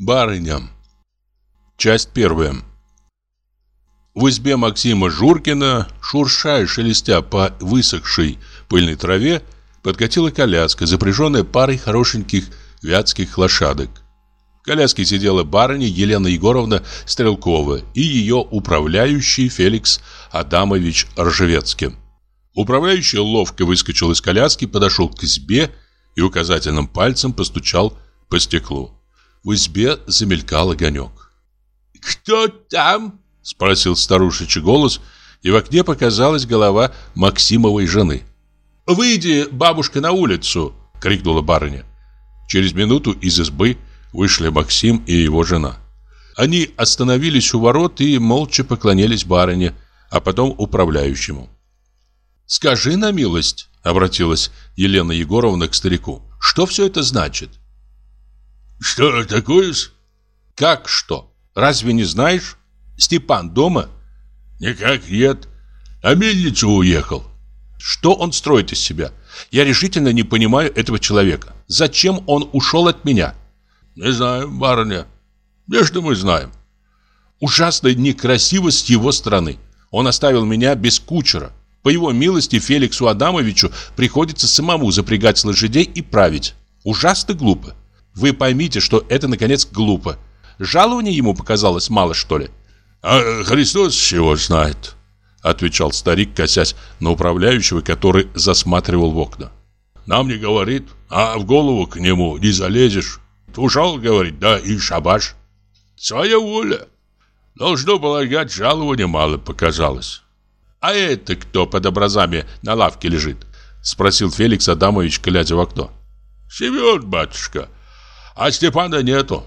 Барыня. Часть первая. В избе Максима Журкина, шурша и шелестя по высохшей пыльной траве, подкатила коляска, запряженная парой хорошеньких вятских лошадок. В коляске сидела барыня Елена Егоровна Стрелкова и ее управляющий Феликс Адамович Ржевецкий. Управляющий ловко выскочил из коляски, подошел к избе и указательным пальцем постучал по стеклу. В избе замелькал огонек. «Кто там?» — спросил старушечий голос, и в окне показалась голова Максимовой жены. «Выйди, бабушка, на улицу!» — крикнула барыня. Через минуту из избы вышли Максим и его жена. Они остановились у ворот и молча поклонились барыне, а потом управляющему. «Скажи на милость», — обратилась Елена Егоровна к старику, — «что все это значит?» «Что такое-с?» «Как что? Разве не знаешь? Степан дома?» «Никак нет. На мельницу уехал». «Что он строит из себя? Я решительно не понимаю этого человека. Зачем он ушел от меня?» «Не знаю, барыня. Между мы знаем». «Ужасно некрасиво с его стороны. Он оставил меня без кучера. По его милости Феликсу Адамовичу приходится самому запрягать лошадей и править. Ужасно глупо. Вы поймите, что это, наконец, глупо. Жалование ему показалось мало, что ли?» «А Христос чего знает», — отвечал старик, косясь на управляющего, который засматривал в окна. «Нам не говорит, а в голову к нему не залезешь. Ушел, говорит, да и шабаш. Своя воля. Должно полагать, жалования мало показалось». «А это кто под образами на лавке лежит?» — спросил Феликс Адамович, глядя в окно. «Семен, батюшка, а Степана нету».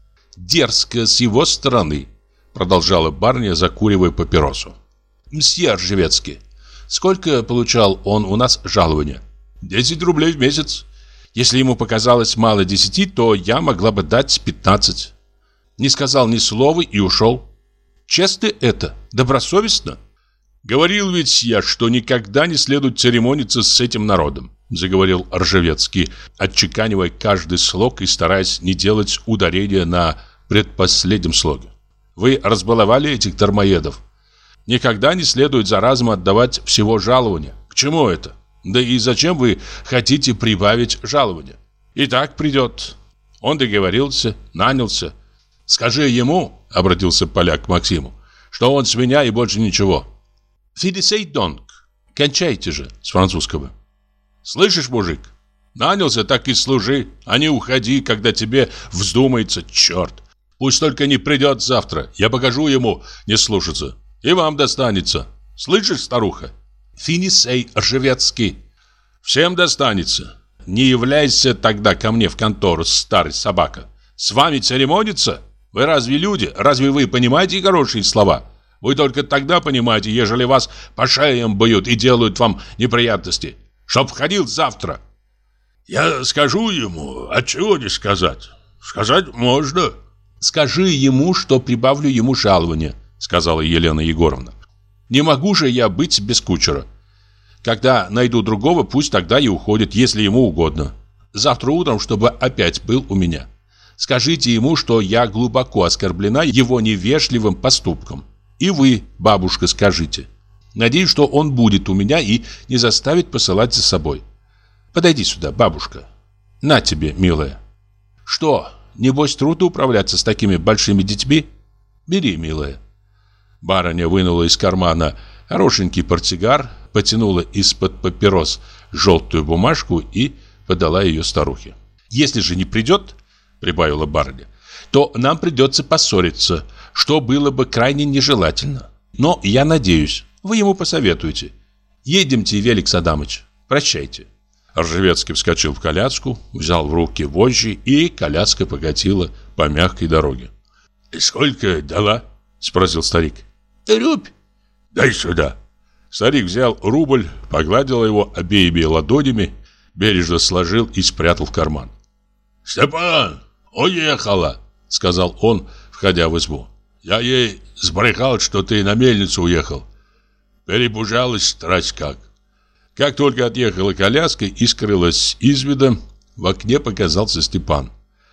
«Дерзко с его стороны», — продолжала барыня, закуривая папиросу. «Мсье Ржевецкий, сколько получал он у нас жалования?» 10 рублей в месяц. Если ему показалось мало 10, то я могла бы дать 15. Не сказал ни слова и ушел. Честно это? Добросовестно?» «Говорил ведь я, что никогда не следует церемониться с этим народом», заговорил Ржевецкий, отчеканивая каждый слог и стараясь не делать ударения на предпоследнем слоге. «Вы разбаловали этих дармоедов. Никогда не следует за разум отдавать всего жалования. К чему это? Да и зачем вы хотите прибавить жалование? И так придет». Он договорился, нанялся. «Скажи ему, — обратился поляк к Максиму, — что он с меня и больше ничего». «Фидисей донг, кончайте же», с французского. «Слышишь, мужик? Нанялся, так и служи, а не уходи, когда тебе вздумается, черт. Пусть только не придет завтра, я покажу ему не слушаться. И вам достанется. Слышишь, старуха? Финисей Ржевецкий. Всем достанется. Не являйся тогда ко мне в контору, старый собака. С вами церемониться? Вы разве люди? Разве вы понимаете хорошие слова? Вы только тогда понимаете, ежели вас по шеям бьют и делают вам неприятности. Чтоб входил завтра». «Я скажу ему, а чего не сказать? Сказать можно». «Скажи ему, что прибавлю ему жалование», сказала Елена Егоровна. «Не могу же я быть без кучера. Когда найду другого, пусть тогда и уходит, если ему угодно. Завтра утром, чтобы опять был у меня. Скажите ему, что я глубоко оскорблена его невежливым поступком. И вы, бабушка, скажите. Надеюсь, что он будет у меня и не заставит посылать за собой. Подойди сюда, бабушка. На тебе, милая. Что, небось трудно управляться с такими большими детьми? Бери, милая». Барыня вынула из кармана хорошенький портсигар, потянула из-под папирос желтую бумажку и подала ее старухе. «Если же не придет, — прибавила барыня, — то нам придется поссориться, что было бы крайне нежелательно. Но я надеюсь, вы ему посоветуете. Едемте, Феликс Адамыч, прощайте». Ржевецкий вскочил в коляску, взял в руки вожжи, и коляска покатила по мягкой дороге. «Сколько дала?» — спросил старик. «Рубь». «Дай сюда». Старик взял рубль, погладил его обеими ладонями, бережно сложил и спрятал в карман. «Степан, уехала», — сказал он, входя в избу. «Я ей сбрехал, что ты на мельницу уехал. Перепужалась страсть как». Как только отъехала коляска и скрылась из вида, в окне показался Степан.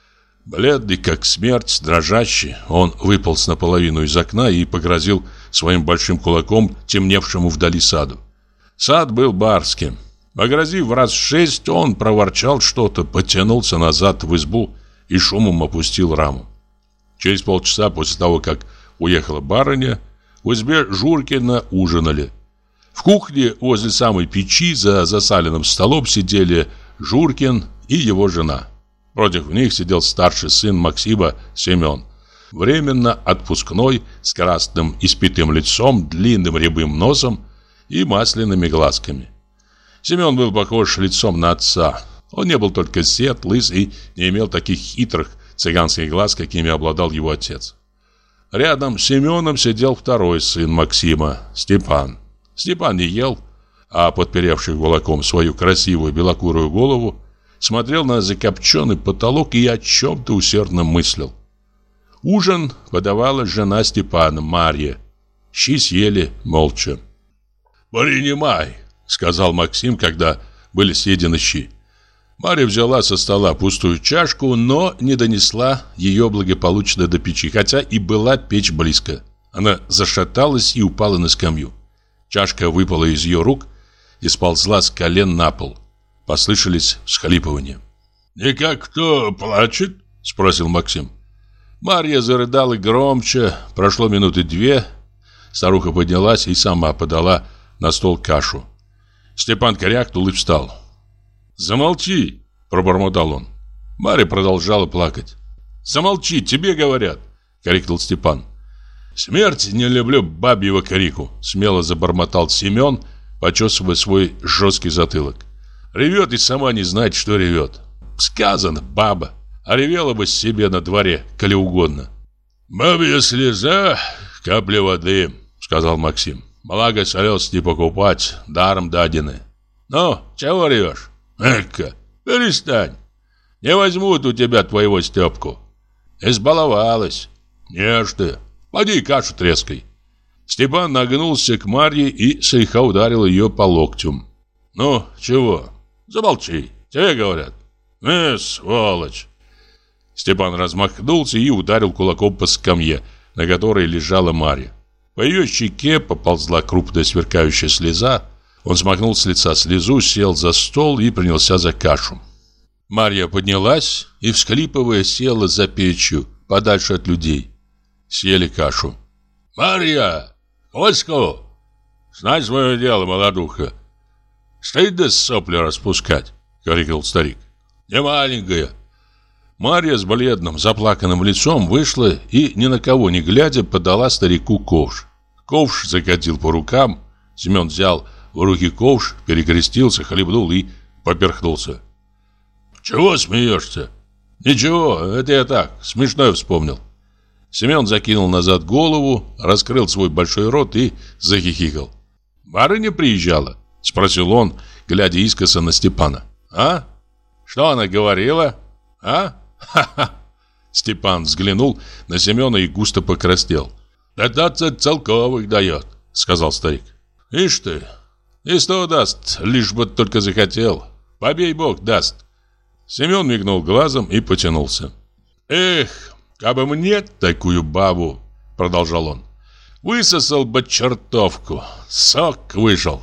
Бледный, как смерть, дрожащий, он выполз наполовину из окна и погрозил своим большим кулаком темневшему вдали саду. Сад был барским. Погрозив раз 6, он проворчал что-то, потянулся назад в избу и шумом опустил раму. Через полчаса после того, как уехала барыня, в избе Журкина ужинали. В кухне возле самой печи за засаленным столом сидели Журкин и его жена. Против них сидел старший сын Максима, Семен. Временно отпускной, с красным испитым лицом, длинным рябым носом и масляными глазками. Семен был похож лицом на отца. Он не был только сед, лыс и не имел таких хитрых цыганских глаз, какими обладал его отец. Рядом с Семеном сидел второй сын Максима, Степан. Степан не ел, а, подперевший кулаком свою красивую белокурую голову, смотрел на закопченный потолок и о чем-то усердно мыслил. Ужин подавала жена Степана, Марья. Щи съели молча. «Принимай», — сказал Максим, когда были съедены щи. Марья взяла со стола пустую чашку, но не донесла ее благополучно до печи, хотя и была печь близко. Она зашаталась и упала на скамью. Чашка выпала из ее рук и сползла с колен на пол. Послышались всхлипывания. «Никак кто плачет?» — спросил Максим. Марья зарыдала громче. Прошло минуты 2. Старуха поднялась и сама подала на стол кашу. Степан крякнул и встал. «Замолчи!» — пробормотал он. Марья продолжала плакать. «Замолчи, тебе говорят!» — крикнул Степан. «Смерть не люблю бабьего крику!» — смело забормотал Семен, почесывая свой жесткий затылок. «Ревет и сама не знает, что ревет. Сказано, баба, а ревела бы себе на дворе, коли угодно». «Бабья слеза, капля воды», — сказал Максим. «Благо слез не покупать, даром дадены». «Ну, чего ревешь? Эка, перестань. Не возьмут у тебя твоего Степку. Избаловалась. Не ж ты. Поди кашу трескай». Степан нагнулся к Марье и слегка ударил ее по локтю. «Ну, чего? Замолчи. Тебе говорят». Сволочь!» Степан размахнулся и ударил кулаком по скамье, на которой лежала Марья. По ее щеке поползла крупная сверкающая слеза. Он смахнул с лица слезу, сел за стол и принялся за кашу. Марья поднялась и, всхлипывая, села за печью, подальше от людей. Съели кашу. «Марья! Оську! Знай свое дело, молодуха! Стыдно сопли распускать!» — крикнул старик. «Не маленькая!» Марья с бледным, заплаканным лицом вышла и, ни на кого не глядя, подала старику ковш. Ковш закатил по рукам. Семен взял в руки ковш, перекрестился, хлебнул и поперхнулся. «Чего смеешься?» «Ничего, это я так, смешное вспомнил». Семен закинул назад голову, раскрыл свой большой рот и захихикал. «Барыня приезжала?» — спросил он, глядя искоса на Степана. «А? Что она говорила? А? Ха-ха!» Степан взглянул на Семена и густо покраснел. «15 целковых дает», — сказал старик. «Ишь ты, и 100 даст, лишь бы только захотел. Побей Бог даст». Семен мигнул глазом и потянулся. «Эх, кабы мне такую бабу», — продолжал он, — «высосал бы чертовку, сок вышел».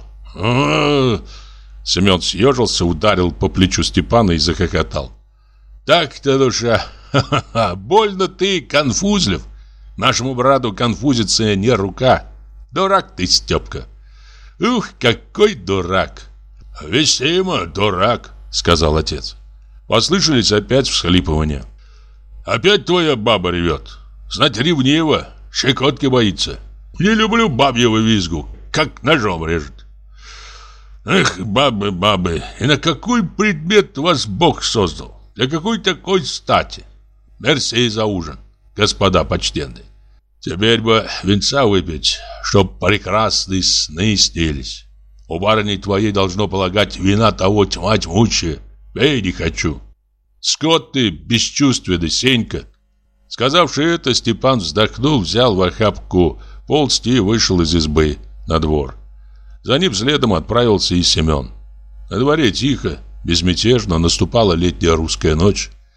Семен съежился, ударил по плечу Степана и захохотал. «Так-то, душа, ха-ха-ха, больно ты конфузлив. Нашему брату конфузится не рука. Дурак ты, Степка. Ух, какой дурак!» «Весьма дурак», — сказал отец. Послышались опять всхлипывания. «Опять твоя баба ревет. Знать, ревнива, щекотки боится. Не люблю бабьего визгу, как ножом режет. Эх, бабы, бабы, и на какой предмет вас Бог создал? Для какой такой стати? Мерси за ужин, господа почтенные. Теперь бы венца выпить, чтоб прекрасные сны снились. У барыни твоей должно полагать вина того тьма тьмучая. Пей не хочу. Скот ты бесчувственный, Сенька». Сказавши это, Степан вздохнул, взял в охапку полсти и вышел из избы на двор. За ним следом отправился и Семен. На дворе тихо, безмятежно наступала летняя русская ночь.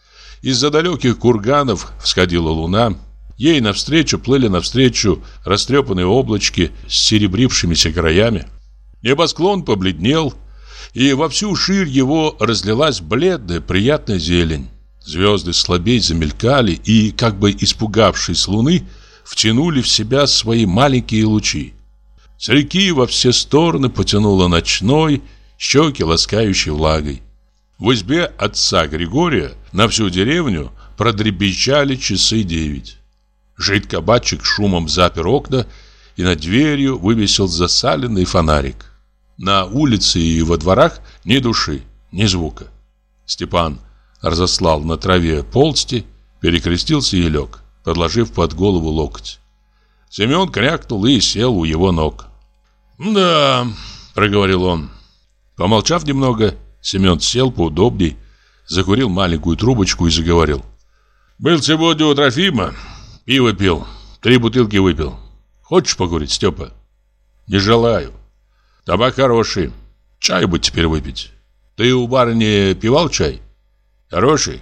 Из-за далеких курганов всходила луна. Ей плыли навстречу растрепанные облачки с серебрившимися краями. Небосклон побледнел, и во всю ширь его разлилась бледная, приятная зелень. Звезды слабей замелькали и, как бы испугавшись луны, втянули в себя свои маленькие лучи. С реки во все стороны потянуло ночной, щеки ласкающей влагой. В избе отца Григория на всю деревню продребезжали часы 9. Жид-кабачик шумом запер окна и над дверью вывесил засаленный фонарик. На улице и во дворах ни души, ни звука. Степан разослал на траве полсти, перекрестился и лег, подложив под голову локоть. Семен крякнул и сел у его ног. «Да», — проговорил он. Помолчав немного, Семен сел поудобней, закурил маленькую трубочку и заговорил. «Был сегодня у Трофима, пиво пил, 3 бутылки выпил. Хочешь покурить, Степа?» «Не желаю. Табак хороший. Чай бы теперь выпить. Ты у барыни пивал чай? Хороший?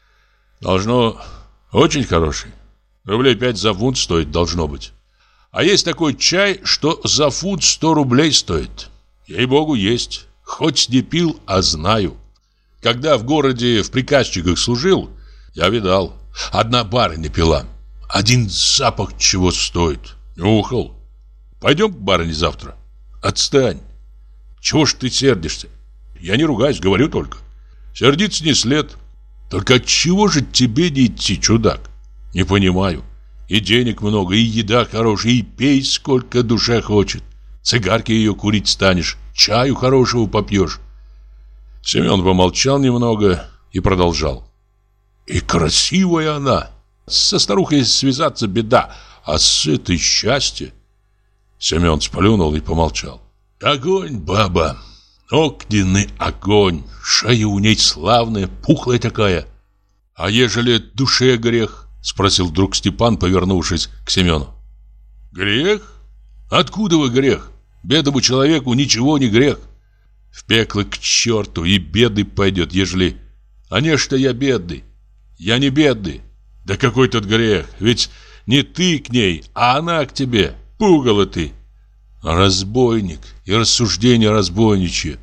Должно, очень хороший. Рублей 5 за фунт стоит, должно быть. А есть такой чай, что за фунт 100 рублей стоит. Ей-богу, есть. Хоть не пил, а знаю. Когда в городе в приказчиках служил, я видал. Одна барыня пила. Один запах чего стоит. Нюхал. Пойдем к барыне завтра. Отстань. Чего ж ты сердишься? Я не ругаюсь, говорю только. Сердиться не след. Только отчего же тебе не идти, чудак? Не понимаю. И денег много, и еда хорошая, и пей сколько душа хочет. Цигарки ее курить станешь, чаю хорошего попьешь. Семен помолчал немного и продолжал. И красивая она. Со старухой связаться беда, а с этой счастье. Семен сплюнул и помолчал. Огонь, баба, огненный огонь. Шея у ней славная, пухлая такая. А ежели душе грех? Спросил вдруг Степан, повернувшись к Семену. Грех? Откуда вы грех? Бедному человеку ничего не грех. В пекло к черту и бедный пойдет, ежели... А не что я бедный. Я не бедный. Да какой тут грех? Ведь не ты к ней, а она к тебе. Пугало ты. Разбойник и рассуждение разбойничье.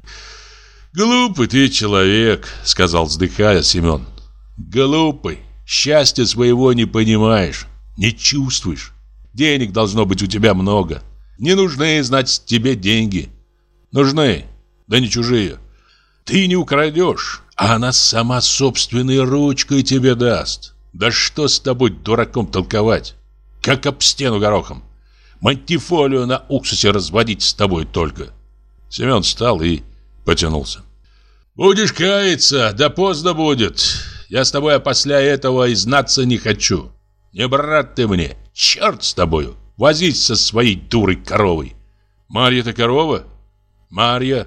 Глупый ты человек, сказал, вздыхая, Семен. Глупый. Счастья своего не понимаешь, не чувствуешь. Денег должно быть у тебя много. Не нужны, знать, тебе деньги. Нужны, да не чужие. Ты не украдешь, а она сама собственной ручкой тебе даст. Да что с тобой, дураком, толковать? Как об стену горохом. Мантифолию на уксусе разводить с тобой только. Семен встал и потянулся. Будешь каяться, да поздно будет. Я с тобой после этого и знаться не хочу. Не брат ты мне, черт с тобою. Возись со своей дурой коровой. Марья-то корова? Марья?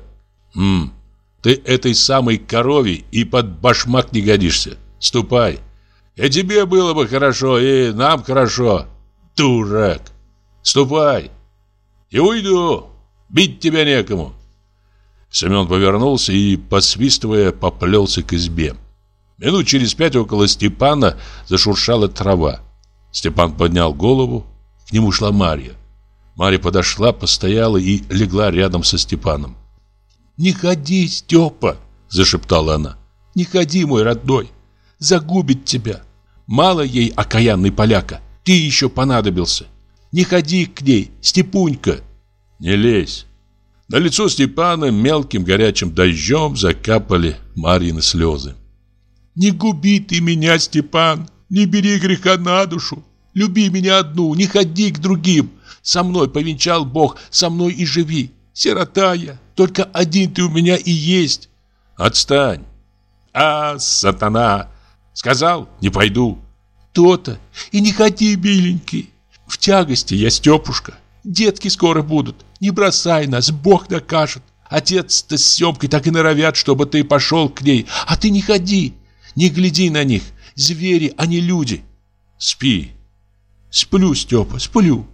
Ты этой самой корове и под башмак не годишься. Ступай. И тебе было бы хорошо, и нам хорошо. Дурак. Ступай. И уйду. Бить тебя некому. Семен повернулся и, посвистывая, поплелся к избе. Минут через 5 около Степана зашуршала трава. Степан поднял голову. К нему шла Марья. Марья подошла, постояла и легла рядом со Степаном. «Не ходи, Степа!» – зашептала она. «Не ходи, мой родной! Загубит тебя! Мало ей окаянный поляка, ты еще понадобился! Не ходи к ней, Степунька!» «Не лезь!» На лицо Степана мелким горячим дождем закапали Марьины слезы. «Не губи ты меня, Степан! Не бери греха на душу! Люби меня одну, не ходи к другим! Со мной повенчал Бог, со мной и живи! Сирота я, только один ты у меня и есть!» «Отстань!» «А, сатана! Сказал, не пойду!» «То-то! И не ходи, миленький! В тягости я, Степушка! Детки скоро будут! Не бросай нас, Бог накажет! Отец-то с Семкой так и норовят, чтобы ты пошел к ней, а ты не ходи! Не гляди на них! Звери, а не люди! Спи!» «Сплю, Степа, сплю!»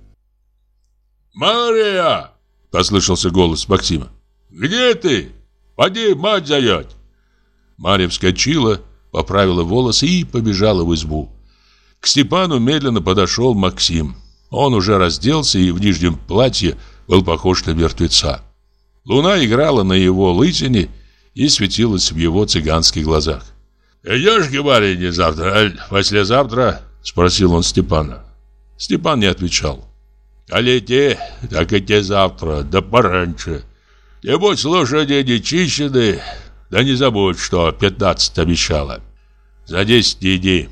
«Мария!» — послышался голос Максима. «Где ты? Поди, мать зовет!» Марья вскочила, поправила волосы и побежала в избу. К Степану медленно подошел Максим. Он уже разделся и в нижнем платье был похож на мертвеца. Луна играла на его лысине и светилась в его цыганских глазах. «Идешь к барыне завтра, аль послезавтра?» — спросил он Степана. Степан не отвечал. «Али те, так и те завтра, да пораньше. Небось, лошади не чищены, да не забудь, что 15 обещала. За 10 не иди».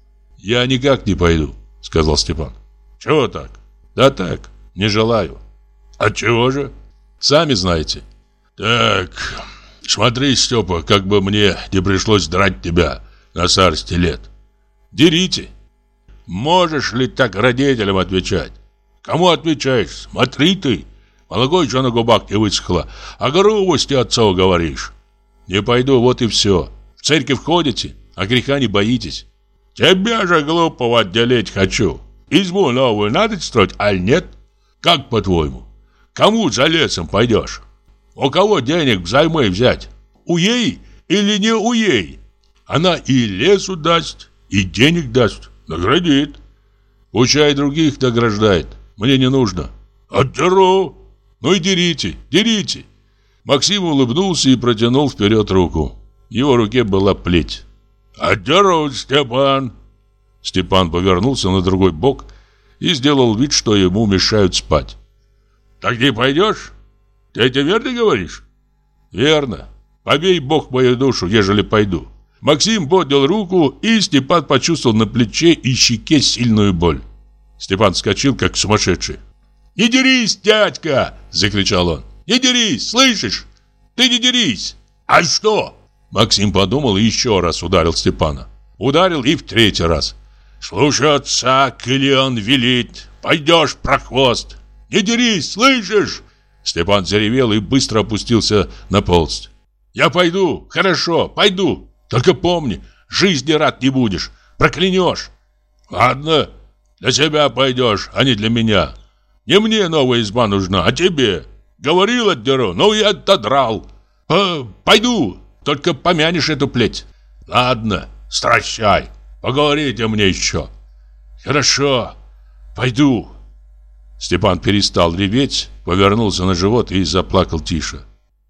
«Я никак не пойду», — сказал Степан. «Чего так?» «Да так, не желаю». «Отчего же?» «Сами знаете». «Так, смотри, Степа, как бы мне не пришлось драть тебя на старости лет». «Дерите». «Можешь ли так родителям отвечать?» «Кому отвечаешь? Смотри ты. Молоко еще на губах не высохло, а грубости отцу говоришь». «Не пойду, вот и все. В церковь ходите, а греха не боитесь». «Тебя же глупого отделить хочу. Избу новую надо строить, аль нет? Как по-твоему? Кому за лесом пойдешь? У кого денег взаймы взять? У ей или не у ей? Она и лесу даст, и денег даст, наградит. Пущай других награждает, мне не нужно». «Отдеру». «Ну и дерите, дерите». Максим улыбнулся и протянул вперед руку. В его руке была плеть. «Отдеру, Степан». Степан повернулся на другой бок и сделал вид, что ему мешают спать. «Так не пойдешь? Ты это верно говоришь?» «Верно. Побей Бог мою душу, ежели пойду». Максим поднял руку, и Степан почувствовал на плече и щеке сильную боль. Степан вскочил, как сумасшедший. «Не дерись, дядька!» — закричал он. «Не дерись, слышишь? Ты не дерись!» «А что?» Максим подумал и еще раз ударил Степана. Ударил и в третий раз. «Слушай отца, коли он велит. Пойдешь, прохвост. Не дерись, слышишь?» Степан заревел и быстро опустился на полость. «Я пойду, хорошо, пойду. Только помни, жизни рад не будешь, проклянешь». «Ладно, для себя пойдешь, а не для меня. Не мне новая изба нужна, а тебе. Говорил, отдеру, но и отодрал. Пойду, только помянешь эту плеть». «Ладно, стращай, поговорите мне еще». «Хорошо, пойду». Степан перестал реветь, повернулся на живот и заплакал тише.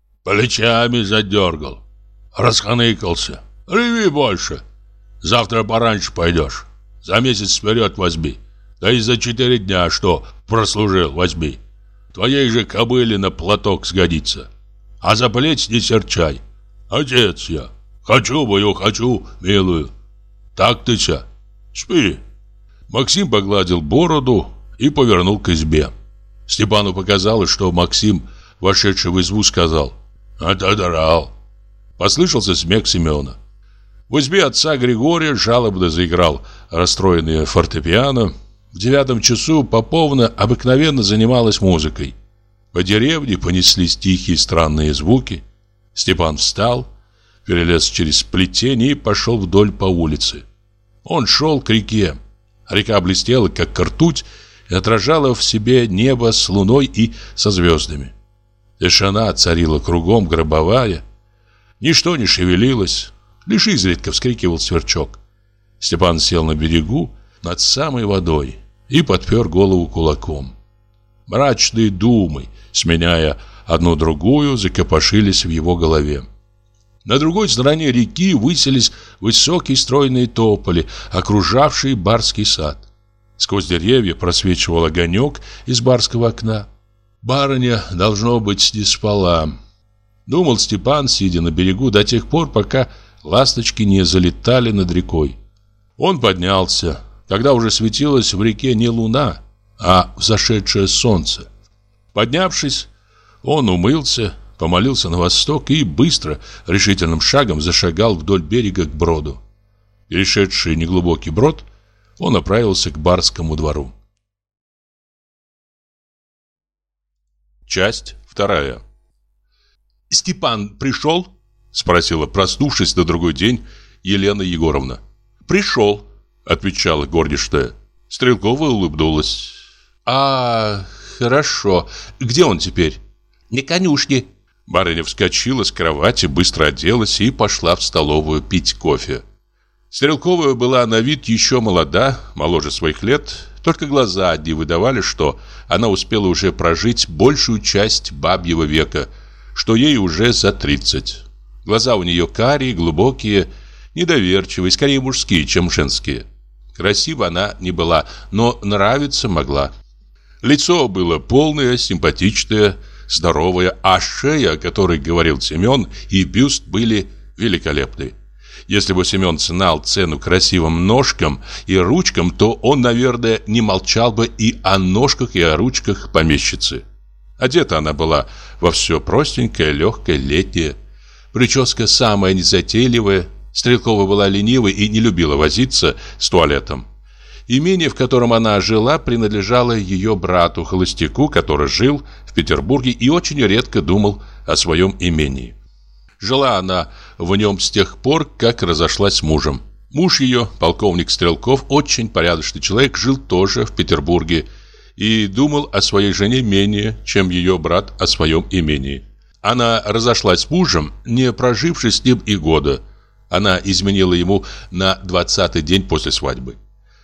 Плечами задергал, расхныкался. «Реви больше. Завтра пораньше пойдешь. За месяц вперед возьми. Да и за 4 дня, что прослужил, возьми. Твоей же кобыле на платок сгодится. А за плеть не серчай. Отец я. Хочу мою, хочу, милую. Так ты ся. Спи». Максим погладил бороду и повернул к избе. Степану показалось, что Максим, вошедший в избу, сказал: «Отодрал». Послышался смех Семена. В избе отца Григория жалобно заиграл расстроенное фортепиано. В 9 часу Поповна обыкновенно занималась музыкой. По деревне понеслись тихие странные звуки. Степан встал, перелез через плетень и пошел вдоль по улице. Он шел к реке. Река блестела, как ртуть, и отражала в себе небо с луной и со звездами. Тишина царила кругом, гробовая. Ничто не шевелилось, лишь изредка вскрикивал сверчок. Степан сел на берегу над самой водой и подпер голову кулаком. Мрачные думы, сменяя одну другую, закопошились в его голове. На другой стороне реки высились высокие стройные тополи, окружавшие барский сад. Сквозь деревья просвечивал огонек из барского окна. Барыня, должно быть, не спала. Думал Степан, сидя на берегу, до тех пор, пока ласточки не залетали над рекой. Он поднялся, когда уже светилась в реке не луна, а взошедшее солнце. Поднявшись, он умылся, помолился на восток и быстро, решительным шагом зашагал вдоль берега к броду. Перешедший неглубокий брод, он направился к барскому двору. Часть 2. «Степан пришел?» — спросила, проснувшись на другой день, Елена Егоровна. «Пришел», — отвечала горничная. Стрелкова улыбнулась. Хорошо. Где он теперь?» «На конюшне». Барыня вскочила с кровати, быстро оделась и пошла в столовую пить кофе. Стрелкова была на вид еще молода, моложе своих лет, только глаза одни выдавали, что она успела уже прожить большую часть бабьего века, что ей уже за 30. Глаза у нее карие, глубокие, недоверчивые, скорее мужские, чем женские. Красива она не была, но нравиться могла. Лицо было полное, симпатичное, здоровое, а шея, о которой говорил Семен, и бюст были великолепны. Если бы Семен знал цену красивым ножкам и ручкам, то он, наверное, не молчал бы и о ножках, и о ручках помещицы. Одета она была во все простенькое, легкое, летнее. Прическа самая незатейливая. Стрелкова была ленивой и не любила возиться с туалетом. Имение, в котором она жила, принадлежало ее брату-холостяку, который жил в Петербурге и очень редко думал о своем имении. Жила она в нем с тех пор, как разошлась с мужем. Муж ее, полковник Стрелков, очень порядочный человек, жил тоже в Петербурге и думал о своей жене менее, чем ее брат о своем имении. Она разошлась с мужем, не проживши с ним и года. Она изменила ему на 20-й день после свадьбы.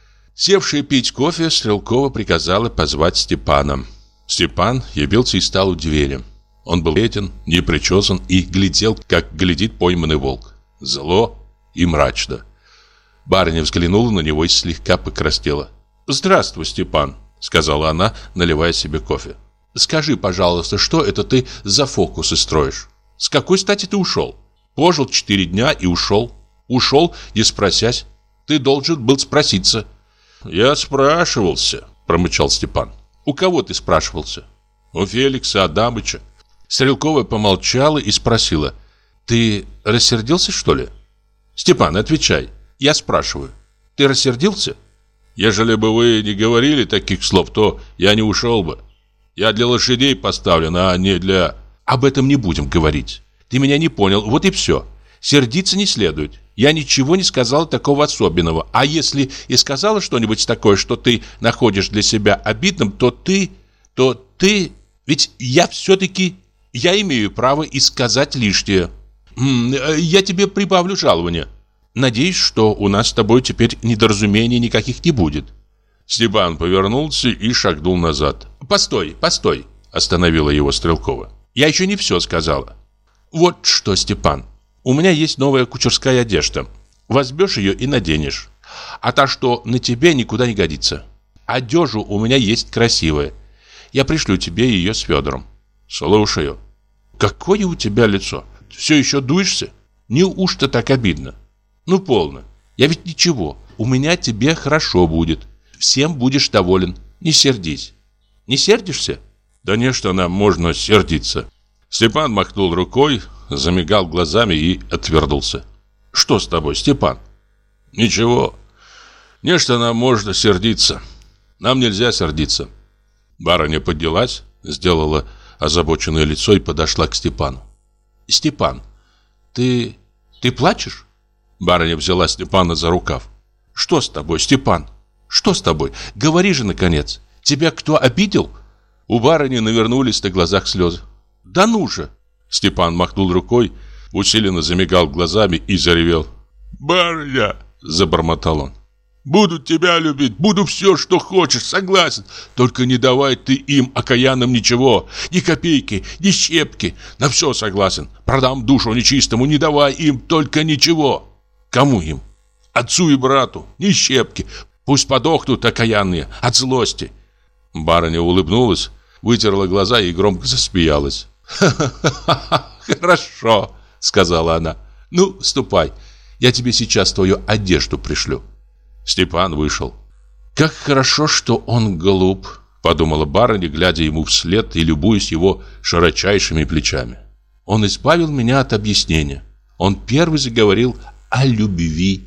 Севшая пить кофе, Стрелкова приказала позвать Степана. Степан явился и стал у двери. Он был бледен, непричесан и глядел, как глядит пойманный волк. Зло и мрачно. Барыня взглянула на него и слегка покраснела. «Здравствуй, Степан», — сказала она, наливая себе кофе. «Скажи, пожалуйста, что это ты за фокусы строишь? С какой стати ты ушел? Пожил 4 дня и ушел. Ушел, не спросясь. Ты должен был спроситься». «Я спрашивался», — промычал Степан. «У кого ты спрашивался?» «У Феликса Адамыча». Стрелкова помолчала и спросила: «Ты рассердился, что ли?» «Степан, отвечай, я спрашиваю. Ты рассердился?» «Ежели бы вы не говорили таких слов, то я не ушел бы. Я для лошадей поставлен, а не для...» «Об этом не будем говорить. Ты меня не понял, вот и все. Сердиться не следует. Я ничего не сказала такого особенного. А если и сказала что-нибудь такое, что ты находишь для себя обидным, то ты... Ведь я все-таки... Я имею право и сказать лишнее. Я тебе прибавлю жалование. Надеюсь, что у нас с тобой теперь недоразумений никаких не будет». Степан повернулся и шагнул назад. «Постой, постой», — остановила его Стрелкова. «Я еще не все сказала. Вот что, Степан, у меня есть новая кучерская одежда. Возьмешь ее и наденешь. А та, что на тебе, никуда не годится. Одежда у меня есть красивая. Я пришлю тебе ее с Федором». «Слушаю». «Какое у тебя лицо? Все еще дуешься? Неужто так обидно?» «Ну, полно. Я ведь ничего. У меня тебе хорошо будет. Всем будешь доволен. Не сердись. Не сердишься?» «Да не, что нам можно сердиться». Степан махнул рукой, замигал глазами и отвернулся. «Что с тобой, Степан?» «Ничего. Не, что нам можно сердиться. Нам нельзя сердиться». Барыня поднялась, сделала озабоченное лицо и подошла к Степану. «Степан, ты плачешь?» Барыня взяла Степана за рукав. «Что с тобой, Степан? Что с тобой? Говори же, наконец. Тебя кто обидел?» У барыни навернулись на глазах слезы. «Да ну же!» Степан махнул рукой, усиленно замигал глазами и заревел. «Барыня!» – забормотал он. «Буду тебя любить, буду все, что хочешь, согласен. Только не давай ты им, окаянным, ничего. Ни копейки, ни щепки. На все согласен. Продам душу нечистому, не давай им только ничего». «Кому им?» «Отцу и брату, ни щепки. Пусть подохнут окаянные от злости». Барыня улыбнулась, вытерла глаза и громко засмеялась. «Ха-ха-ха, хорошо», — сказала она. «Ну, ступай, я тебе сейчас твою одежду пришлю». Степан вышел. «Как хорошо, что он глуп», — подумала барыня, глядя ему вслед и любуясь его широчайшими плечами. «Он избавил меня от объяснения. Он первый заговорил о любви».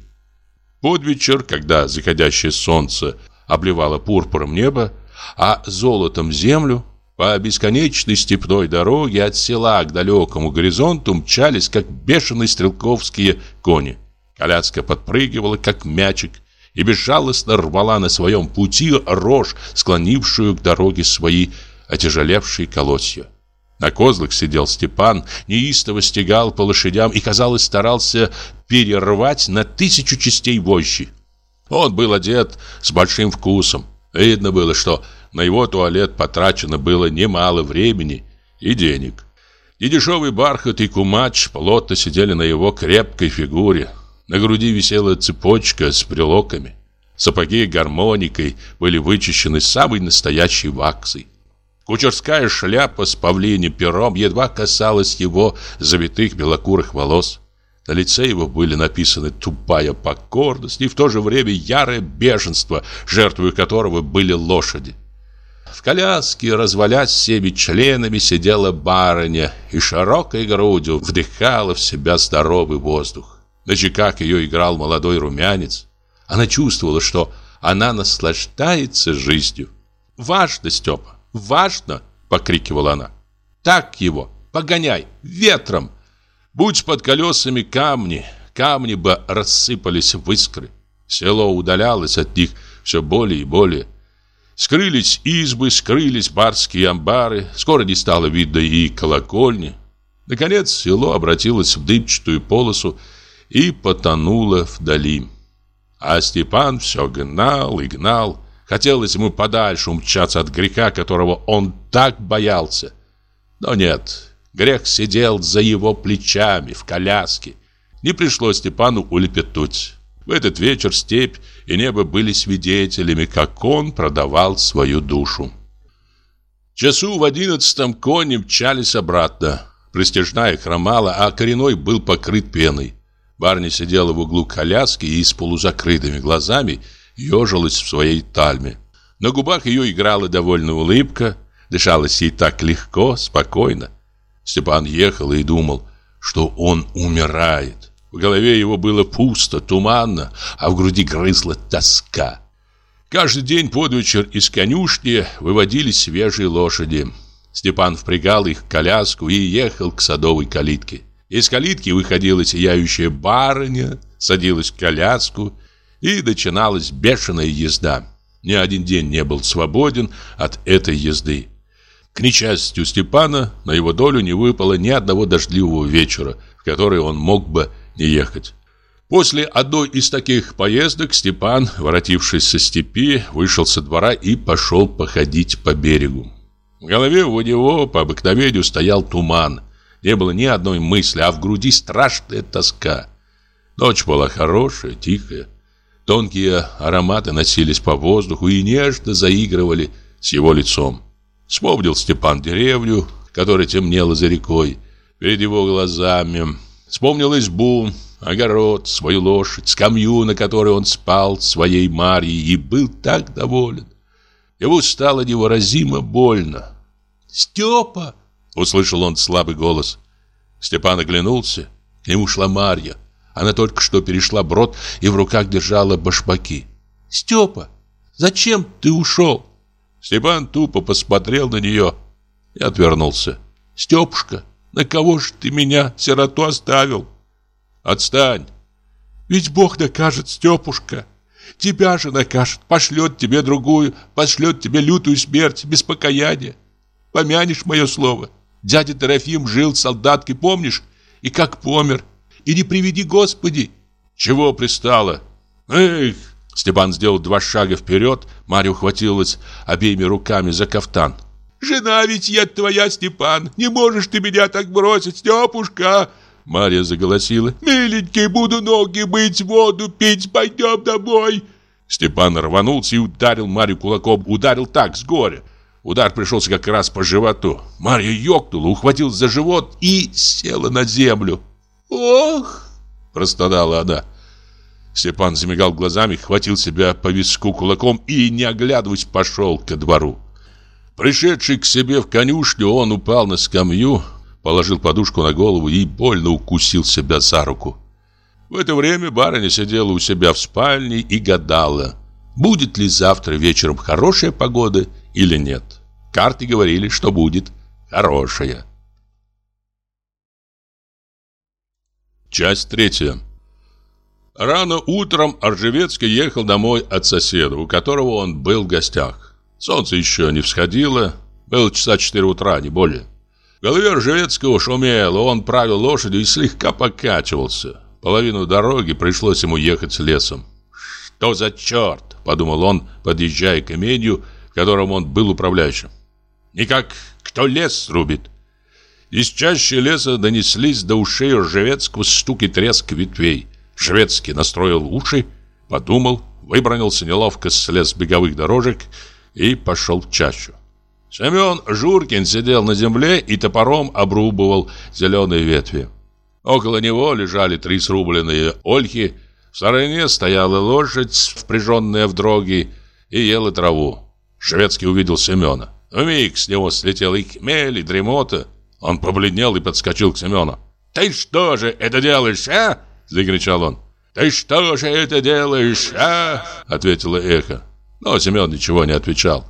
Под вечер, когда заходящее солнце обливало пурпуром небо, а золотом землю, по бесконечной степной дороге от села к далекому горизонту мчались, как бешеные стрелковские кони. Коляска подпрыгивала, как мячик, и безжалостно рвала на своем пути рожь, склонившую к дороге свои отяжелевшие колосья. На козлах сидел Степан, неистово стегал по лошадям и, казалось, старался перервать на 1000 частей вожжи. Он был одет с большим вкусом. Видно было, что на его туалет потрачено было немало времени и денег. Недешевый бархат и кумач плотно сидели на его крепкой фигуре. На груди висела цепочка с брелоками. Сапоги гармоникой были вычищены самой настоящей ваксой. Кучерская шляпа с павлиним пером едва касалась его завитых белокурых волос. На лице его были написаны тупая покорность и в то же время ярое бешенство, жертвой которого были лошади. В коляске, развалясь всеми членами, сидела барыня и широкой грудью вдыхала в себя здоровый воздух. На щеках ее играл молодой румянец. Она чувствовала, что она наслаждается жизнью. «Важно, Степа, важно!» — покрикивала она. «Так его, погоняй, ветром! Будь под колесами камни, камни бы рассыпались в искры». Село удалялось от них все более и более. Скрылись избы, скрылись барские амбары, скоро не стало видно и колокольни. Наконец село обратилось в дымчатую полосу и потонуло вдали. А Степан все гнал и гнал. Хотелось ему подальше умчаться от греха, которого он так боялся. Но нет, грех сидел за его плечами в коляске. Не пришлось Степану улепетнуть. В этот вечер степь и небо были свидетелями, как он продавал свою душу. Часу в 11 кони мчались обратно. Пристяжная хромала, а коренной был покрыт пеной. Барыня сидела в углу коляски и с полузакрытыми глазами ежилась в своей тальме. На губах ее играла довольная улыбка, дышалось ей так легко, спокойно. Степан ехал и думал, что он умирает. В голове его было пусто, туманно, а в груди грызла тоска. Каждый день под вечер из конюшни выводились свежие лошади. Степан впрягал их в коляску и ехал к садовой калитке. Из калитки выходила сияющая барыня, садилась в коляску, и начиналась бешеная езда. Ни один день не был свободен от этой езды. К несчастью Степана, на его долю не выпало ни одного дождливого вечера, в который он мог бы не ехать. После одной из таких поездок Степан, воротившись со степи, вышел со двора и пошел походить по берегу. В голове у него по обыкновению стоял туман. Не было ни одной мысли, а в груди страшная тоска. Ночь была хорошая, тихая. Тонкие ароматы носились по воздуху и нежно заигрывали с его лицом. Вспомнил Степан деревню, которая темнела за рекой, перед его глазами. Вспомнил избу, огород, свою лошадь, скамью, на которой он спал своей Марьей, и был так доволен. Ему стало невыразимо больно. «Степа!» — услышал он слабый голос. Степан оглянулся. К нему шла Марья. Она только что перешла брод и в руках держала башмаки. «Степа, зачем ты ушел?» Степан тупо посмотрел на нее и отвернулся. «Степушка, на кого ж ты меня, сироту, оставил?» «Отстань!» «Ведь Бог накажет, Степушка. Тебя же накажет, пошлет тебе другую, пошлет тебе лютую смерть без покаяния. Помянешь мое слово? Дядя Трофим жил солдаткой, помнишь? И как помер. И не приведи Господи!» «Чего пристало?» «Эх!» Степан сделал 2 шага вперед. Марья ухватилась обеими руками за кафтан. «Жена ведь я твоя, Степан. Не можешь ты меня так бросить, Степушка!» Марья заголосила. «Миленький, буду ноги мыть, воду пить, пойдем домой!» Степан рванулся и ударил Марью кулаком. Ударил так, с горя. Удар пришелся как раз по животу. Марья ёкнула, ухватилась за живот и села на землю. «Ох!» – простонала она. Степан замигал глазами, хватил себя по виску кулаком и, не оглядываясь, пошел ко двору. Пришедший к себе в конюшню, он упал на скамью, положил подушку на голову и больно укусил себя за руку. В это время барыня сидела у себя в спальне и гадала, будет ли завтра вечером хорошая погода или нет. Карты говорили, что будет хорошая. Часть 3. Рано утром Оржевецкий ехал домой от соседа, у которого он был в гостях. Солнце еще не всходило, было часа 4 утра, не более. В голове Ржевецкого шумело, он правил лошадью и слегка покачивался. Половину дороги пришлось ему ехать лесом. «Что за черт?» – подумал он, подъезжая к имению, в котором он был управляющим. «Никак кто лес рубит?» Из чащи леса донеслись до ушей Ржевецкого стук и треск ветвей. Ржевецкий настроил уши, подумал, выбранился неловко, слез с беговых дорожек и пошел в чащу. Семен Журкин сидел на земле и топором обрубывал зеленые ветви. Около него лежали 3 срубленные ольхи, в стороне стояла лошадь, впряженная в дроги, и ела траву. Ржевецкий увидел Семена. Вмиг с него слетел и хмель, и дремота. Он побледнел и подскочил к Семену. «Ты что же это делаешь, а?» – закричал он. «Ты что же это делаешь, а?» – ответило эхо. Но Семен ничего не отвечал.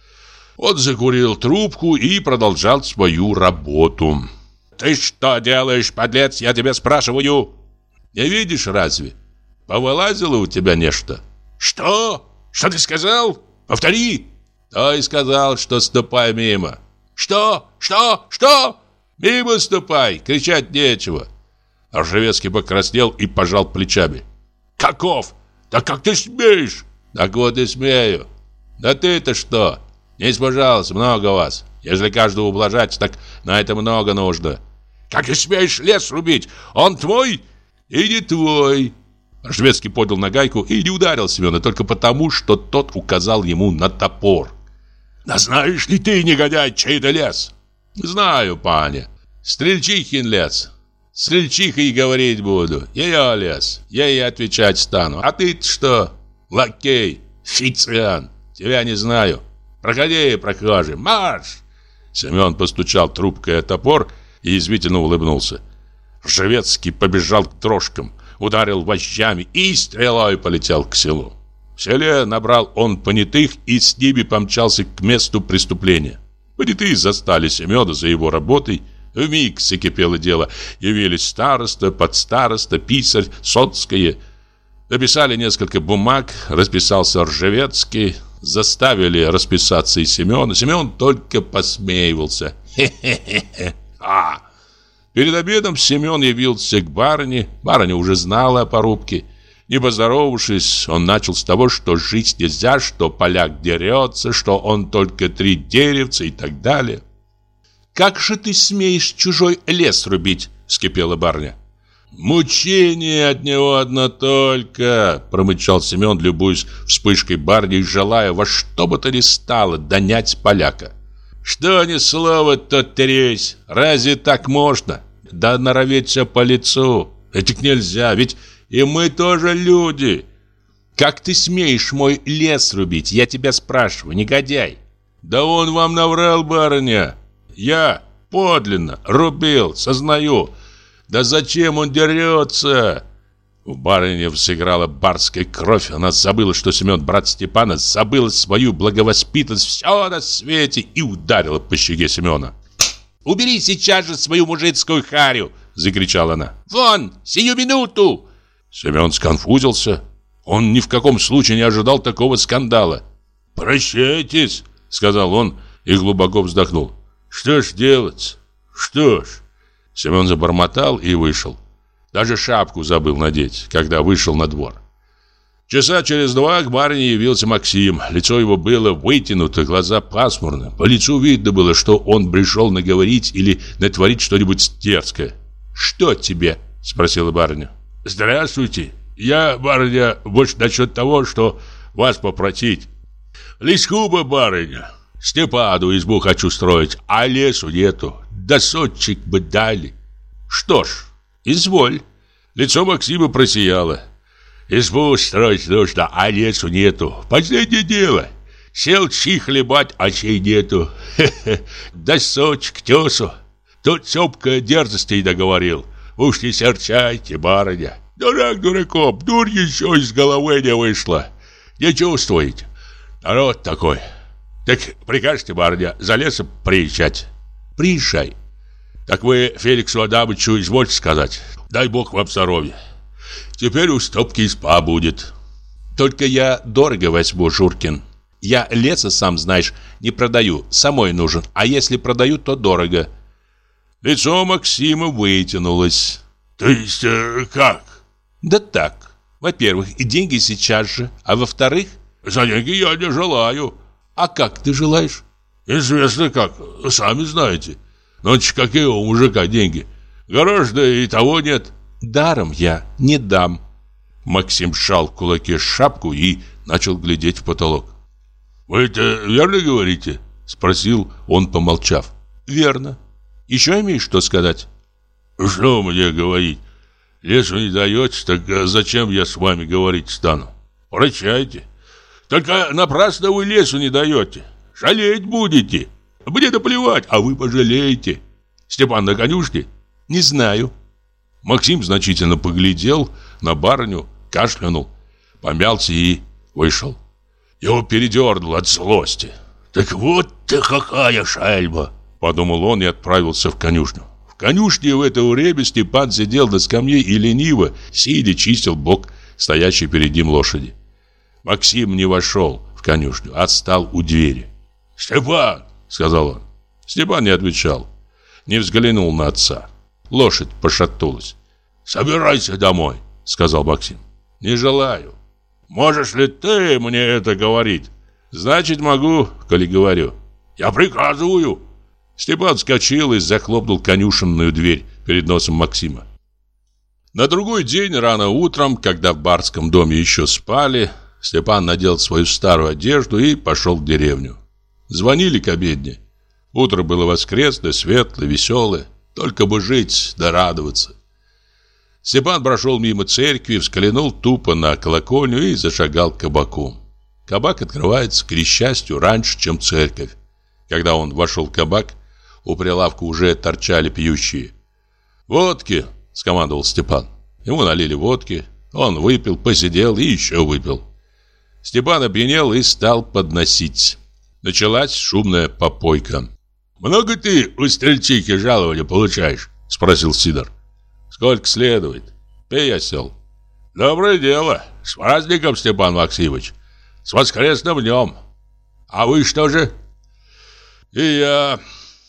Он закурил трубку и продолжал свою работу. «Ты что делаешь, подлец, я тебя спрашиваю?» «Не видишь разве? Повылазило у тебя нечто». «Что? Что ты сказал? Повтори!» «То и сказал, что ступай мимо». «Что? Что? Что?» «Мимо ступай, кричать нечего». Ржевецкий покраснел и пожал плечами. «Каков? Да как ты смеешь?» «Так вот и смею. Да ты-то что? Не испужался, много вас. Если каждого ублажать, так на это много нужно». «Как ты смеешь лес рубить? Он твой?» «И не твой». Ржевецкий поднял нагайку и не ударил Семена только потому, что тот указал ему на топор. «Да знаешь ли ты, негодяй, чей это лес?» «Знаю, паня. Стрельчихин лес. Стрельчихой и говорить буду. Ее лес. Я ей отвечать стану. А ты что? Лакей, официант. Тебя не знаю. Проходи, прохожий, марш!» Семен постучал трубкой о топор и язвительно улыбнулся. Ржевецкий побежал к дрожкам, ударил вожжами и стрелой полетел к селу. В селе набрал он понятых и с ними помчался к месту преступления. Понятые застали Семена за его работой. Вмиг закипело дело. Явились староста, подстароста, писарь, соцкие. Написали несколько бумаг, расписался Ржевецкий. Заставили расписаться и Семена. Семен только посмеивался. Хе-хе-хе. Перед обедом Семен явился к барыне. Барыня уже знала о порубке. Не поздоровавшись, он начал с того, что жить нельзя, что поляк дерется, что он только 3 деревца и так далее. «Как же ты смеешь чужой лес рубить?» — вскипела барыня. «Мучение от него одно только!» — промычал Семен, любуясь вспышкой барыни, желая во что бы то ни стало донять поляка. «Что ни слово, то тресь! Разве так можно? Да норовить все по лицу! Этак нельзя, ведь и мы тоже люди!» «Как ты смеешь мой лес рубить? Я тебя спрашиваю, негодяй!» «Да он вам наврал, барыня! Я подлинно рубил, сознаю! Да зачем он дерется?» В барыне взыграла барская кровь. Она забыла, что Семен брат Степана, забыла свою благовоспитанность, все на свете, и ударила по щеке Семена. «Убери сейчас же свою мужицкую харю!» — закричала она. «Вон, сию минуту!» Семен сконфузился. Он ни в каком случае не ожидал такого скандала. «Прощайтесь!» — сказал он и глубоко вздохнул. «Что ж делать? Что ж?» Семен забормотал и вышел. Даже шапку забыл надеть, когда вышел на двор. Часа через 2 к барыне явился Максим. Лицо его было вытянуто, глаза пасмурно. По лицу видно было, что он пришел наговорить или натворить что-нибудь дерзкое. «Что тебе?» — спросила барыня. «Здравствуйте. Я, барыня, больше насчет того, что вас попросить. Леску бы, барыня. Степану избу хочу строить, а лесу нету. Да сотчик бы дали». «Что ж, изволь». Лицо Максима просияло. «Избу строить нужно, а лесу нету. Последнее дело. Сел чьи хлебать, а чей нету. Хе-хе. Да сотчик, тесу. Тут Сёпка дерзостей договорил. Уж не серчайте, барыня. Дурак дураком, дурь еще из головы не вышла. Не чувствуете? Народ такой. Так прикажете, барыня, за лесом приезжать?» «Приезжай». «Так вы Феликсу Адамычу извольте сказать. Дай Бог вам здоровья. Теперь у Стопки изба будет». «Только я дорого возьму, Журкин. Я леса, сам знаешь, не продаю, самой нужен. А если продаю, то дорого». Лицо Максима вытянулось. То есть, как? Да так. Во-первых, и деньги сейчас же. А во-вторых... За деньги я не желаю. А как ты желаешь? Известно как, сами знаете. Ночь какие у мужика деньги. Гораздо и того нет. Даром я не дам. Максим сжал в кулаке шапку и начал глядеть в потолок. Вы это верно говорите? Спросил он, помолчав. Верно. Еще имеешь что сказать? Что мне говорить? Лесу не даете, так зачем я с вами говорить стану? Прощайте. Только напрасно вы лесу не даете. Жалеть будете. Мне-то плевать, а вы пожалеете. Степан на конюшне? Не знаю. Максим значительно поглядел на барыню, кашлянул, помялся и вышел. Его передернуло от злости. «Так вот ты какая шельма!» — подумал он и отправился в конюшню. В конюшне в это время Степан сидел на скамье и лениво, сидя, чистил бок стоящей перед ним лошади. Максим не вошел в конюшню, а стал у двери. «Степан!» — сказал он. Степан не отвечал, не взглянул на отца. Лошадь пошатнулась. «Собирайся домой», — сказал Максим. «Не желаю». «Можешь ли ты мне это говорить?» «Значит, могу, коли говорю». «Я приказываю». Степан вскочил и захлопнул конюшенную дверь перед носом Максима. На другой день, рано утром, когда в барском доме еще спали, Степан надел свою старую одежду и пошел в деревню. Звонили к обедне. Утро было воскресное, светлое, веселое. Только бы жить да радоваться. Степан прошел мимо церкви, взглянул тупо на колокольню и зашагал к кабаку. Кабак открывается, к несчастью, раньше, чем церковь. Когда он вошел в кабак, у прилавка уже торчали пьющие. «Водки!» — скомандовал Степан. Ему налили водки. Он выпил, посидел и еще выпил. Степан опьянел и стал подносить. Началась шумная попойка. «Много ты у стрельчихи жалования получаешь?» — спросил Сидор. «Сколько следует. Пей, осел». «Доброе дело. С праздником, Степан Максимович. С воскресным днем. А вы что же?» «И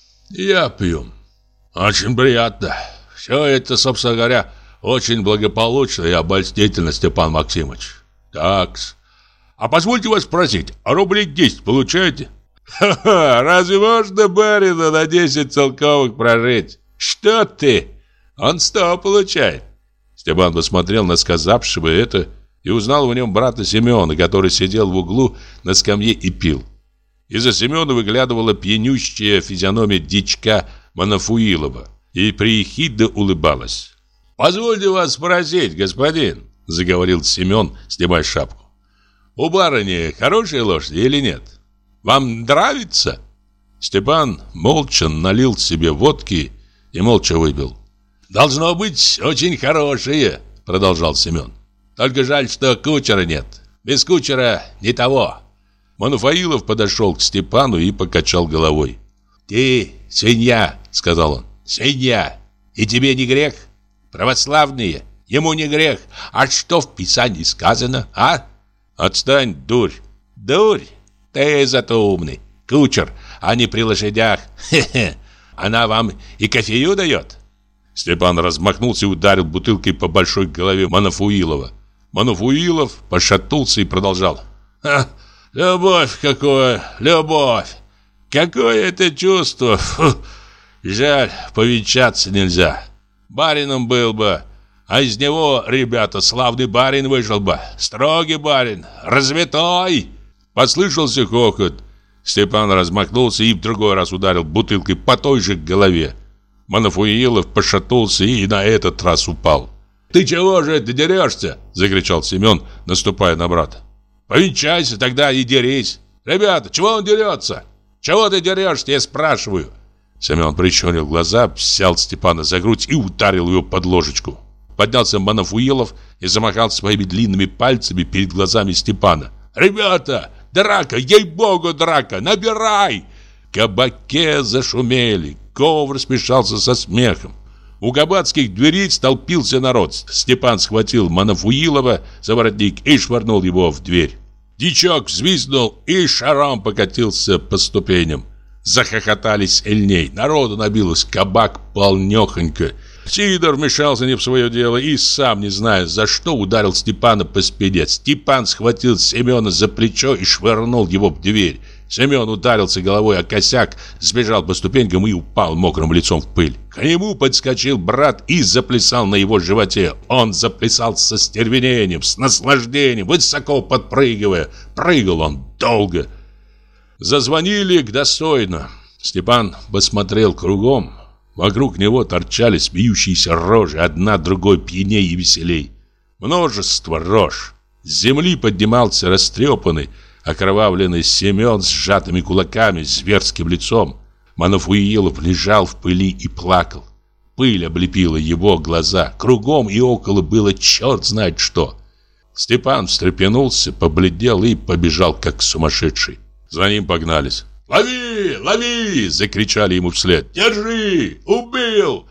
я пью. Очень приятно. Все это, собственно говоря, очень благополучно и обольстительно, Степан Максимович. Так-с. А позвольте вас спросить, а рублей 10 получаете?» «Ха-ха, разве можно барина на 10 целковых прожить? Что ты? Он 100 получает». Степан посмотрел на сказавшего это и узнал в нем брата Семена, который сидел в углу на скамье и пил. Из-за Семена выглядывала пьянющая физиономия дичка Манафуилова, и приехидно улыбалась. «Позвольте вас спросить, господин», — заговорил Семен, снимая шапку. «У барыни хорошие лошади или нет? Вам нравится?» Степан молча налил себе водки и молча выпил. «Должно быть очень хорошие», — продолжал Семен. «Только жаль, что кучера нет. Без кучера не того». Манафуилов подошел к Степану и покачал головой. «Ты свинья», — сказал он. «Свинья. И тебе не грех? Православные, ему не грех. А что в Писании сказано, а?» «Отстань, дурь». «Дурь? Ты зато умный. Кучер, а не при лошадях. Хе-хе. Она вам и кофею дает?» Степан размахнулся и ударил бутылкой по большой голове Манафуилова. Манафуилов пошатнулся и продолжал. «Любовь какое, любовь! Какое это чувство! Фу. Жаль, повенчаться нельзя. Барином был бы, а из него, ребята, славный барин вышел бы. Строгий барин, развитой!» Послышался хохот. Степан размахнулся и в другой раз ударил бутылкой по той же голове. Манафуилов пошатнулся и на этот раз упал. «Ты чего же это дерешься?» — закричал Семен, наступая на брата. «Повенчайся тогда и дерись! Ребята, чего он дерется? Чего ты дерешься, я спрашиваю?» Семен прищурил глаза, взял Степана за грудь и ударил его под ложечку. Поднялся Манафуилов и замахал своими длинными пальцами перед глазами Степана. «Ребята, драка, ей-богу, драка! Набирай!» В кабаке зашумели, говор смешался со смехом. У кабацких дверей столпился народ. Степан схватил Манафуилова за воротник и швырнул его в дверь. Дичок взвизгнул и шаром покатился по ступеням. Захохотали сильней. Народу набилось, кабак полнёхонько. Сидор вмешался не в свое дело и, сам не зная за что, ударил Степана по спине. Степан схватил Семена за плечо и швырнул его в дверь. Семен ударился головой о косяк, сбежал по ступенькам и упал мокрым лицом в пыль. К нему подскочил брат и заплясал на его животе. Он заплясал со стервенением, с наслаждением, высоко подпрыгивая. Прыгал он долго. Зазвонили к достойно. Степан посмотрел кругом. Вокруг него торчали смеющиеся рожи, одна другой пьяней и веселей. Множество рож. С земли поднимался растрепанный, окровавленный Семен с сжатыми кулаками, зверским лицом. Манафуилов лежал в пыли и плакал. Пыль облепила его глаза. Кругом и около было черт знает что. Степан встрепенулся, побледнел и побежал, как сумасшедший. За ним погнались. «Лови! Лови!» — закричали ему вслед. «Держи! Убил!»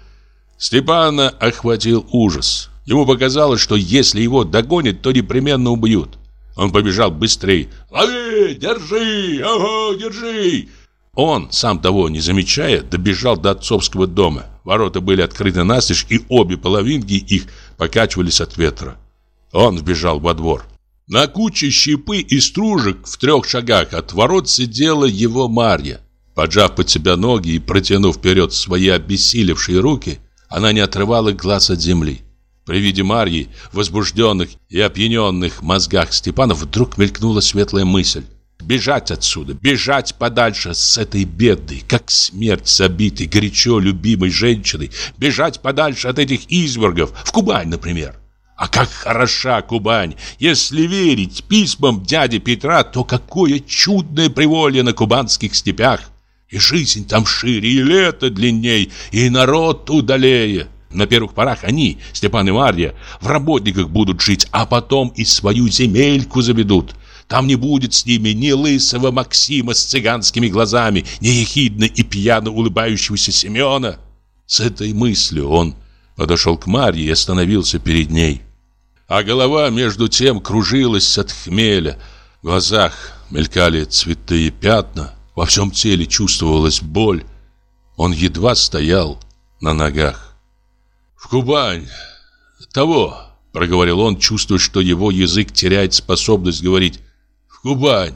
Степана охватил ужас. Ему показалось, что если его догонят, то непременно убьют. Он побежал быстрее. «Лови! Держи! Ага, держи!» Он, сам того не замечая, добежал до отцовского дома. Ворота были открыты настежь, и обе половинки их покачивались от ветра. Он вбежал во двор. На куче щепы и стружек в 3 шагах от ворот сидела его Марья. Поджав под себя ноги и протянув вперед свои обессилевшие руки, она не отрывала глаз от земли. При виде Марьи, в возбужденных и опьяненных мозгах Степана, вдруг мелькнула светлая мысль. Бежать отсюда, бежать подальше с этой бедной, как смерть забитой, горячо любимой женщиной, бежать подальше от этих извергов, в Кубань, например. А как хороша Кубань! Если верить письмам дяди Петра, то какое чудное приволье на кубанских степях! И жизнь там шире, и лето длинней, и народ удалее. На первых порах они, Степан и Марья, в работниках будут жить, а потом и свою земельку заведут. Там не будет с ними ни лысого Максима с цыганскими глазами, ни ехидно и пьяно улыбающегося Семена. С этой мыслью он подошел к Марье и остановился перед ней. А голова между тем кружилась от хмеля. В глазах мелькали цветные пятна. Во всем теле чувствовалась боль. Он едва стоял на ногах. «В Кубань того», — проговорил он, чувствуя, что его язык теряет способность говорить. «В Кубань,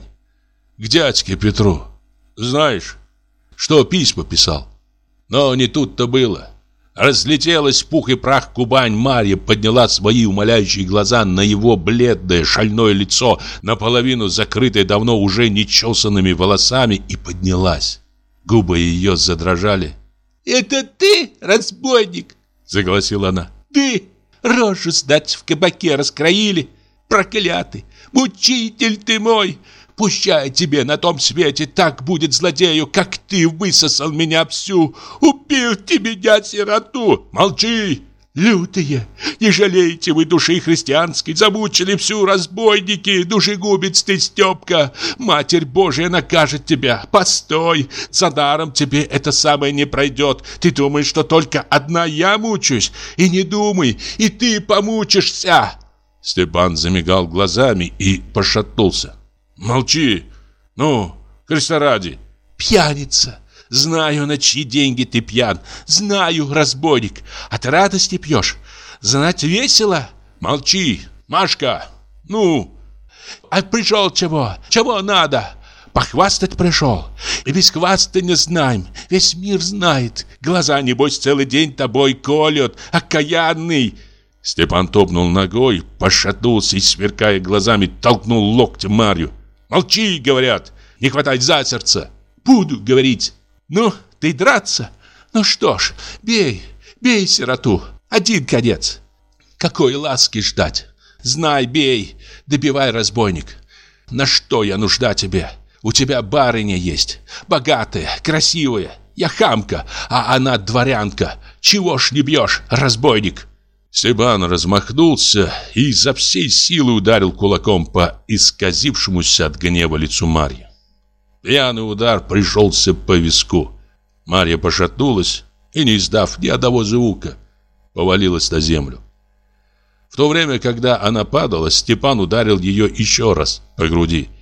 к дядьке Петру. Знаешь, что письма писал?» Но не тут-то было. Разлетелась в пух и прах Кубань. Марья подняла свои умоляющие глаза на его бледное, шальное лицо, наполовину закрытое давно уже нечесанными волосами, и поднялась. Губы ее задрожали. «Это ты, разбойник?» — загласила она. «Ты рожу сдать в кабаке раскроили? Проклятый! Мучитель ты мой! Пущай тебе на том свете так будет злодею, как ты высосал меня всю, убил ты меня, сироту! Молчи! Лютые, не жалеете вы души христианской, замучили всю разбойники, душегубец ты, Степка! Матерь Божия накажет тебя! Постой! За даром тебе это самое не пройдет! Ты думаешь, что только одна я мучаюсь? И не думай, и ты помучишься!» Степан замигал глазами и пошатнулся. «Молчи! Ну, Христа ради!» «Пьяница! Знаю, на чьи деньги ты пьян! Знаю, разбойник! От радости пьешь! Знать весело!» «Молчи! Машка! Ну!» «А пришел чего? Чего надо?» «Похвастать пришел! И без хвастания знаем! Весь мир знает! Глаза, небось, целый день тобой колют! Окаянный!» Степан топнул ногой, пошатнулся и, сверкая глазами, толкнул локтем Марью. «Молчи, — говорят, — не хватай за сердце!» «Буду говорить!» «Ну, ты драться? Ну что ж, бей, бей сироту, один конец!» «Какой ласки ждать? Знай, бей, добивай, разбойник! На что я нужда тебе? У тебя барыня есть, богатая, красивая, я хамка, а она дворянка. Чего ж не бьешь, разбойник?» Степан размахнулся и изо всей силы ударил кулаком по исказившемуся от гнева лицу Марьи. Пьяный удар пришелся по виску. Марья пошатнулась и, не издав ни одного звука, повалилась на землю. В то время, когда она падала, Степан ударил ее еще раз по груди.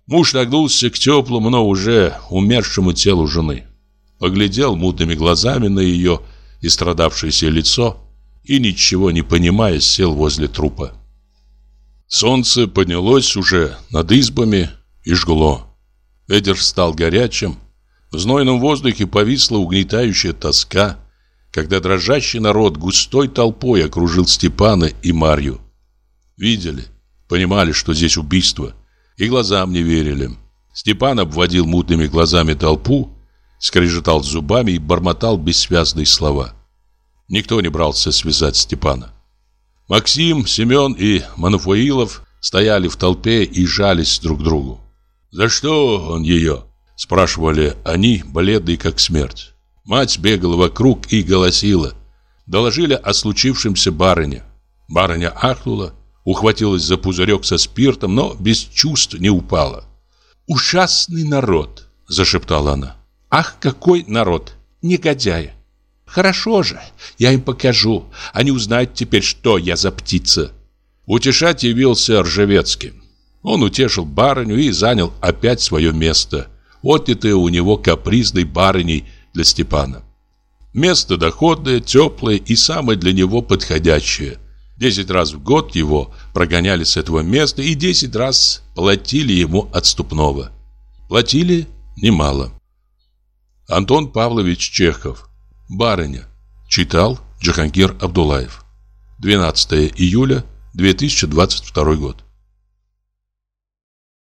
Муж нагнулся к теплому, но уже умершему телу жены. Поглядел мутными глазами на ее истрадавшееся лицо и, ничего не понимая, сел возле трупа. Солнце поднялось уже над избами и жгло. Ветер стал горячим. В знойном воздухе повисла угнетающая тоска, когда дрожащий народ густой толпой окружил Степана и Марью. Видели, понимали, что здесь убийство, и глазам не верили. Степан обводил мутными глазами толпу, скрежетал зубами и бормотал бессвязные слова. Никто не брался связать Степана. Максим, Семен и Манафуилов стояли в толпе и жались друг к другу. «За что он ее?» – спрашивали они, бледные как смерть. Мать бегала вокруг и голосила. Доложили о случившемся барыне. Барыня ахнула, ухватилась за пузырек со спиртом, но без чувств не упала. «Ужасный народ!» – зашептала она. «Ах, какой народ! Негодяи! Хорошо же, я им покажу. Они узнают теперь, что я за птица». Утешать явился Ржевецкий. Он утешил барыню и занял опять свое место, отнятое у него капризной барыней для Степана. Место доходное, теплое и самое для него подходящее. 10 раз в год его прогоняли с этого места и 10 раз платили ему отступного. Платили немало. Антон Павлович Чехов. Барыня. Читал Джахангир Абдулаев. 12 июля 2022 год.